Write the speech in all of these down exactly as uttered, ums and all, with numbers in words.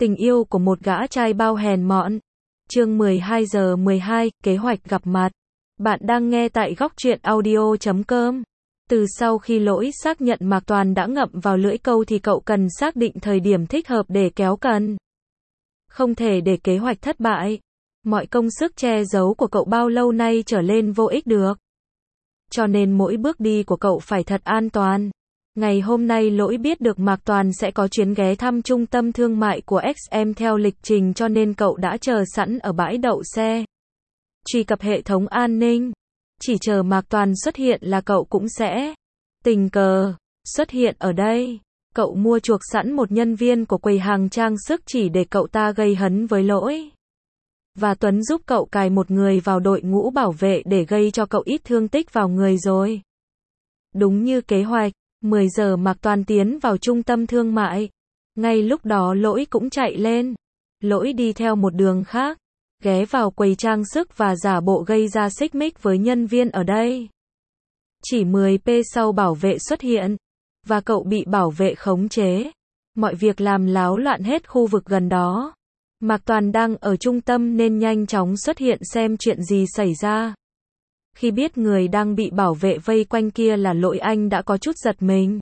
Tình yêu của một gã trai bao hèn mọn. Chương mười hai giờ mười hai, kế hoạch gặp mặt. Bạn đang nghe tại góc truyện audio chấm com. Từ sau khi Lỗi xác nhận Mạc Toàn đã ngậm vào lưỡi câu thì cậu cần xác định thời điểm thích hợp để kéo cần. Không thể để kế hoạch thất bại. Mọi công sức che giấu của cậu bao lâu nay trở lên vô ích được. Cho nên mỗi bước đi của cậu phải thật an toàn. Ngày hôm nay Lỗi biết được Mạc Toàn sẽ có chuyến ghé thăm trung tâm thương mại của ích em theo lịch trình cho nên cậu đã chờ sẵn ở bãi đậu xe. Truy cập hệ thống an ninh. Chỉ chờ Mạc Toàn xuất hiện là cậu cũng sẽ tình cờ xuất hiện ở đây. Cậu mua chuộc sẵn một nhân viên của quầy hàng trang sức chỉ để cậu ta gây hấn với Lỗi. Và Tuấn giúp cậu cài một người vào đội ngũ bảo vệ để gây cho cậu ít thương tích vào người rồi. Đúng như kế hoạch, mười giờ Mạc Toàn tiến vào trung tâm thương mại. Ngay lúc đó Lỗi cũng chạy lên. Lỗi đi theo một đường khác, ghé vào quầy trang sức và giả bộ gây ra xích mích với nhân viên ở đây. Chỉ mười phút sau bảo vệ xuất hiện, và cậu bị bảo vệ khống chế. Mọi việc làm láo loạn hết khu vực gần đó. Mạc Toàn đang ở trung tâm nên nhanh chóng xuất hiện xem chuyện gì xảy ra. Khi biết người đang bị bảo vệ vây quanh kia là Lỗi anh đã có chút giật mình.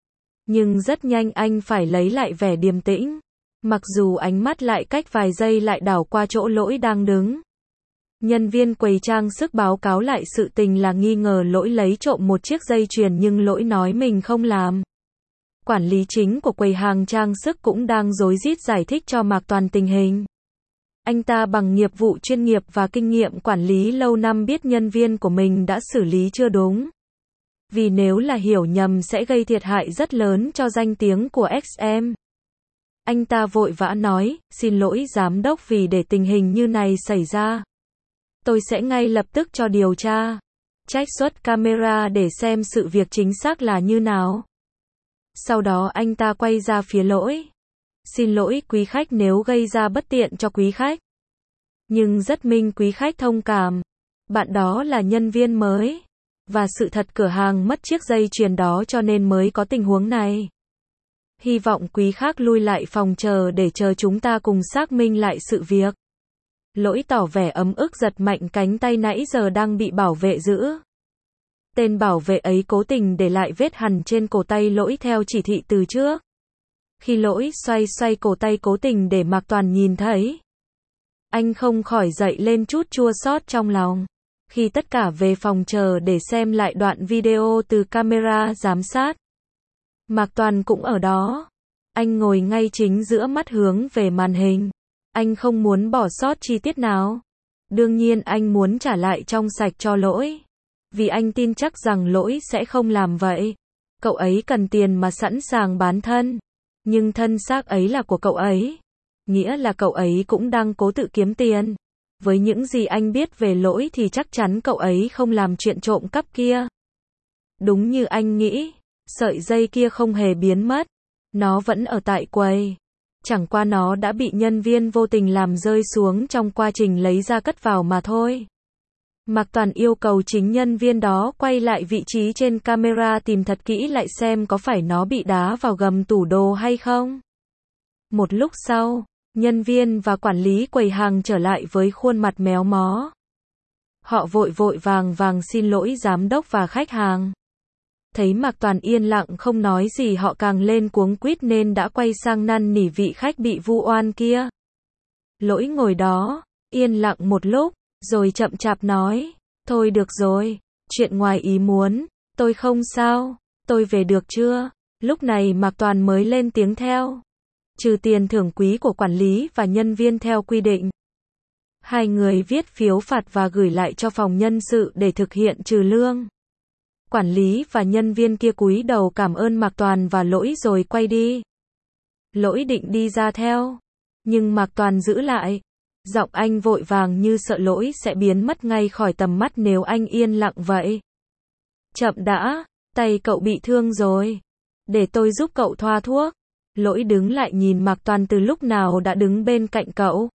Nhưng rất nhanh anh phải lấy lại vẻ điềm tĩnh. Mặc dù ánh mắt lại cách vài giây lại đảo qua chỗ Lỗi đang đứng. Nhân viên quầy trang sức báo cáo lại sự tình là nghi ngờ Lỗi lấy trộm một chiếc dây chuyền nhưng Lỗi nói mình không làm. Quản lý chính của quầy hàng trang sức cũng đang rối rít giải thích cho Mạc Toàn tình hình. Anh ta bằng nghiệp vụ chuyên nghiệp và kinh nghiệm quản lý lâu năm biết nhân viên của mình đã xử lý chưa đúng. Vì nếu là hiểu nhầm sẽ gây thiệt hại rất lớn cho danh tiếng của ích em. Anh ta vội vã nói, xin lỗi giám đốc vì để tình hình như này xảy ra. Tôi sẽ ngay lập tức cho điều tra. Trích xuất camera để xem sự việc chính xác là như nào. Sau đó anh ta quay ra phía Lỗi. Xin lỗi quý khách nếu gây ra bất tiện cho quý khách. Nhưng rất minh quý khách thông cảm. Bạn đó là nhân viên mới. Và sự thật cửa hàng mất chiếc dây chuyền đó cho nên mới có tình huống này. Hy vọng quý khách lui lại phòng chờ để chờ chúng ta cùng xác minh lại sự việc. Lỗi tỏ vẻ ấm ức giật mạnh cánh tay nãy giờ đang bị bảo vệ giữ. Tên bảo vệ ấy cố tình để lại vết hằn trên cổ tay Lỗi theo chỉ thị từ trước. Khi Lỗi xoay xoay cổ tay cố tình để Mạc Toàn nhìn thấy, anh không khỏi dậy lên chút chua xót trong lòng. Khi tất cả về phòng chờ để xem lại đoạn video từ camera giám sát, Mạc Toàn cũng ở đó. Anh ngồi ngay chính giữa mắt hướng về màn hình. Anh không muốn bỏ sót chi tiết nào. Đương nhiên anh muốn trả lại trong sạch cho Lỗi. Vì anh tin chắc rằng Lỗi sẽ không làm vậy. Cậu ấy cần tiền mà sẵn sàng bán thân. Nhưng thân xác ấy là của cậu ấy. Nghĩa là cậu ấy cũng đang cố tự kiếm tiền. Với những gì anh biết về Lỗi thì chắc chắn cậu ấy không làm chuyện trộm cắp kia. Đúng như anh nghĩ, sợi dây kia không hề biến mất. Nó vẫn ở tại quầy. Chẳng qua nó đã bị nhân viên vô tình làm rơi xuống trong quá trình lấy ra cất vào mà thôi. Mạc Toàn yêu cầu chính nhân viên đó quay lại vị trí trên camera tìm thật kỹ lại xem có phải nó bị đá vào gầm tủ đồ hay không. Một lúc sau, nhân viên và quản lý quầy hàng trở lại với khuôn mặt méo mó. Họ vội vội vàng vàng xin lỗi giám đốc và khách hàng. Thấy Mạc Toàn yên lặng không nói gì họ càng lên cuống quýt nên đã quay sang năn nỉ vị khách bị vu oan kia. Lỗi ngồi đó, yên lặng một lúc, rồi chậm chạp nói, thôi được rồi, chuyện ngoài ý muốn, tôi không sao, tôi về được chưa? Lúc này Mạc Toàn mới lên tiếng theo. Trừ tiền thưởng quý của quản lý và nhân viên theo quy định. Hai người viết phiếu phạt và gửi lại cho phòng nhân sự để thực hiện trừ lương. Quản lý và nhân viên kia cúi đầu cảm ơn Mạc Toàn và Lỗi rồi quay đi. Lỗi định đi ra theo. Nhưng Mạc Toàn giữ lại. Giọng anh vội vàng như sợ Lỗi sẽ biến mất ngay khỏi tầm mắt nếu anh yên lặng vậy. Chậm đã, tay cậu bị thương rồi. Để tôi giúp cậu thoa thuốc. Lỗi đứng lại nhìn Mạc Toàn từ lúc nào đã đứng bên cạnh cậu.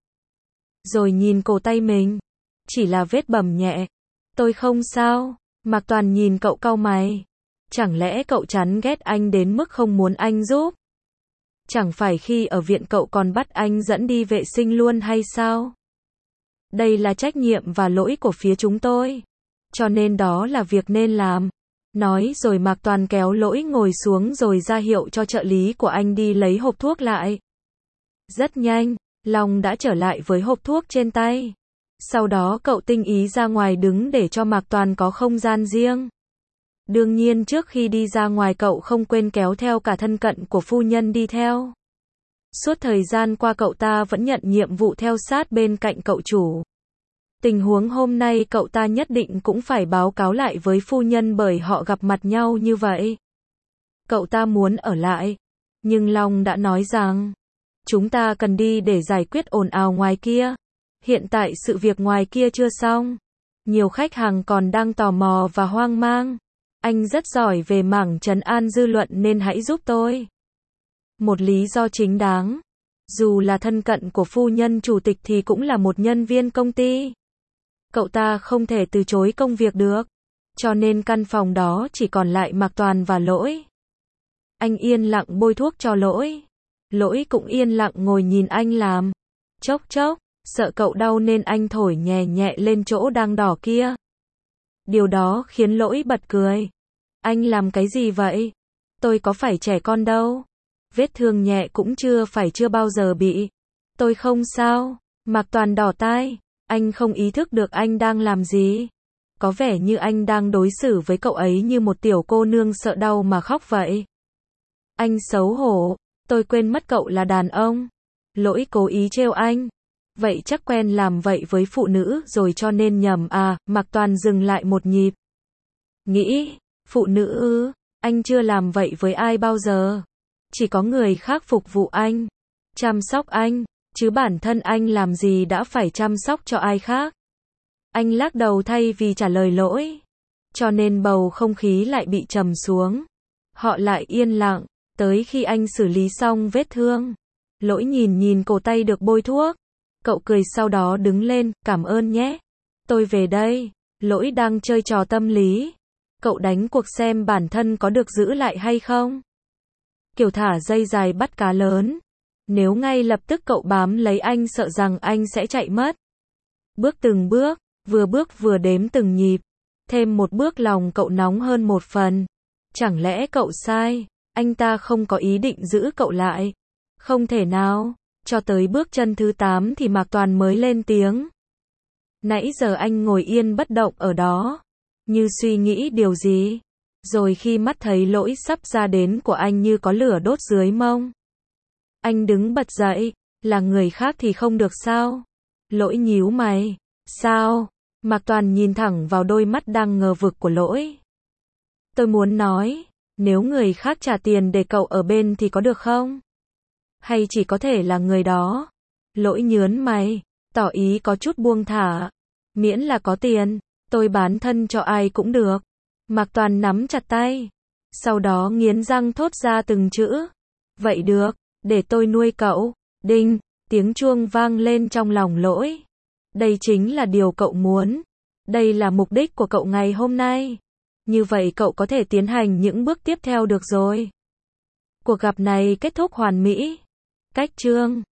Rồi nhìn cổ tay mình. Chỉ là vết bầm nhẹ. Tôi không sao. Mạc Toàn nhìn cậu cau mày. Chẳng lẽ cậu chán ghét anh đến mức không muốn anh giúp? Chẳng phải khi ở viện cậu còn bắt anh dẫn đi vệ sinh luôn hay sao? Đây là trách nhiệm và lỗi của phía chúng tôi. Cho nên đó là việc nên làm. Nói rồi Mạc Toàn kéo Lỗi ngồi xuống rồi ra hiệu cho trợ lý của anh đi lấy hộp thuốc lại. Rất nhanh, Long đã trở lại với hộp thuốc trên tay. Sau đó cậu tinh ý ra ngoài đứng để cho Mạc Toàn có không gian riêng. Đương nhiên trước khi đi ra ngoài cậu không quên kéo theo cả thân cận của phu nhân đi theo. Suốt thời gian qua cậu ta vẫn nhận nhiệm vụ theo sát bên cạnh cậu chủ. Tình huống hôm nay cậu ta nhất định cũng phải báo cáo lại với phu nhân bởi họ gặp mặt nhau như vậy. Cậu ta muốn ở lại. Nhưng Long đã nói rằng, chúng ta cần đi để giải quyết ồn ào ngoài kia. Hiện tại sự việc ngoài kia chưa xong. Nhiều khách hàng còn đang tò mò và hoang mang. Anh rất giỏi về mảng trấn an dư luận nên hãy giúp tôi. Một lý do chính đáng. Dù là thân cận của phu nhân chủ tịch thì cũng là một nhân viên công ty. Cậu ta không thể từ chối công việc được. Cho nên căn phòng đó chỉ còn lại Mạc Toàn và Lỗi. Anh yên lặng bôi thuốc cho Lỗi. Lỗi cũng yên lặng ngồi nhìn anh làm. Chốc chốc, sợ cậu đau nên anh thổi nhẹ nhẹ lên chỗ đang đỏ kia. Điều đó khiến Lỗi bật cười. Anh làm cái gì vậy? Tôi có phải trẻ con đâu. Vết thương nhẹ cũng chưa phải chưa bao giờ bị. Tôi không sao. Mạc Toàn đỏ tai. Anh không ý thức được anh đang làm gì. Có vẻ như anh đang đối xử với cậu ấy như một tiểu cô nương sợ đau mà khóc vậy. Anh xấu hổ. Tôi quên mất cậu là đàn ông. Lỗi cố ý trêu anh. Vậy chắc quen làm vậy với phụ nữ rồi cho nên nhầm à. Mạc Toàn dừng lại một nhịp. Nghĩ, phụ nữ ư, anh chưa làm vậy với ai bao giờ. Chỉ có người khác phục vụ anh, chăm sóc anh, chứ bản thân anh làm gì đã phải chăm sóc cho ai khác. Anh lắc đầu thay vì trả lời Lỗi. Cho nên bầu không khí lại bị trầm xuống. Họ lại yên lặng, tới khi anh xử lý xong vết thương. Lỗi nhìn nhìn cổ tay được bôi thuốc. Cậu cười sau đó đứng lên, cảm ơn nhé. Tôi về đây. Lỗi đang chơi trò tâm lý. Cậu đánh cuộc xem bản thân có được giữ lại hay không. Kiểu thả dây dài bắt cá lớn. Nếu ngay lập tức cậu bám lấy anh sợ rằng anh sẽ chạy mất. Bước từng bước, vừa bước vừa đếm từng nhịp. Thêm một bước lòng cậu nóng hơn một phần. Chẳng lẽ cậu sai? Anh ta không có ý định giữ cậu lại. Không thể nào. Cho tới bước chân thứ tám thì Mạc Toàn mới lên tiếng. Nãy giờ anh ngồi yên bất động ở đó. Như suy nghĩ điều gì. Rồi khi mắt thấy Lỗi sắp ra đến của anh như có lửa đốt dưới mông. Anh đứng bật dậy. Là người khác thì không được sao? Lỗi nhíu mày. Sao? Mạc Toàn nhìn thẳng vào đôi mắt đang ngờ vực của Lỗi. Tôi muốn nói. Nếu người khác trả tiền để cậu ở bên thì có được không? Hay chỉ có thể là người đó? Lỗi nhớn mày. Tỏ ý có chút buông thả. Miễn là có tiền. Tôi bán thân cho ai cũng được. Mạc Toàn nắm chặt tay. Sau đó nghiến răng thốt ra từng chữ. Vậy được. Để tôi nuôi cậu. Đinh. Tiếng chuông vang lên trong lòng Lỗi. Đây chính là điều cậu muốn. Đây là mục đích của cậu ngày hôm nay. Như vậy cậu có thể tiến hành những bước tiếp theo được rồi. Cuộc gặp này kết thúc hoàn mỹ. Cách chương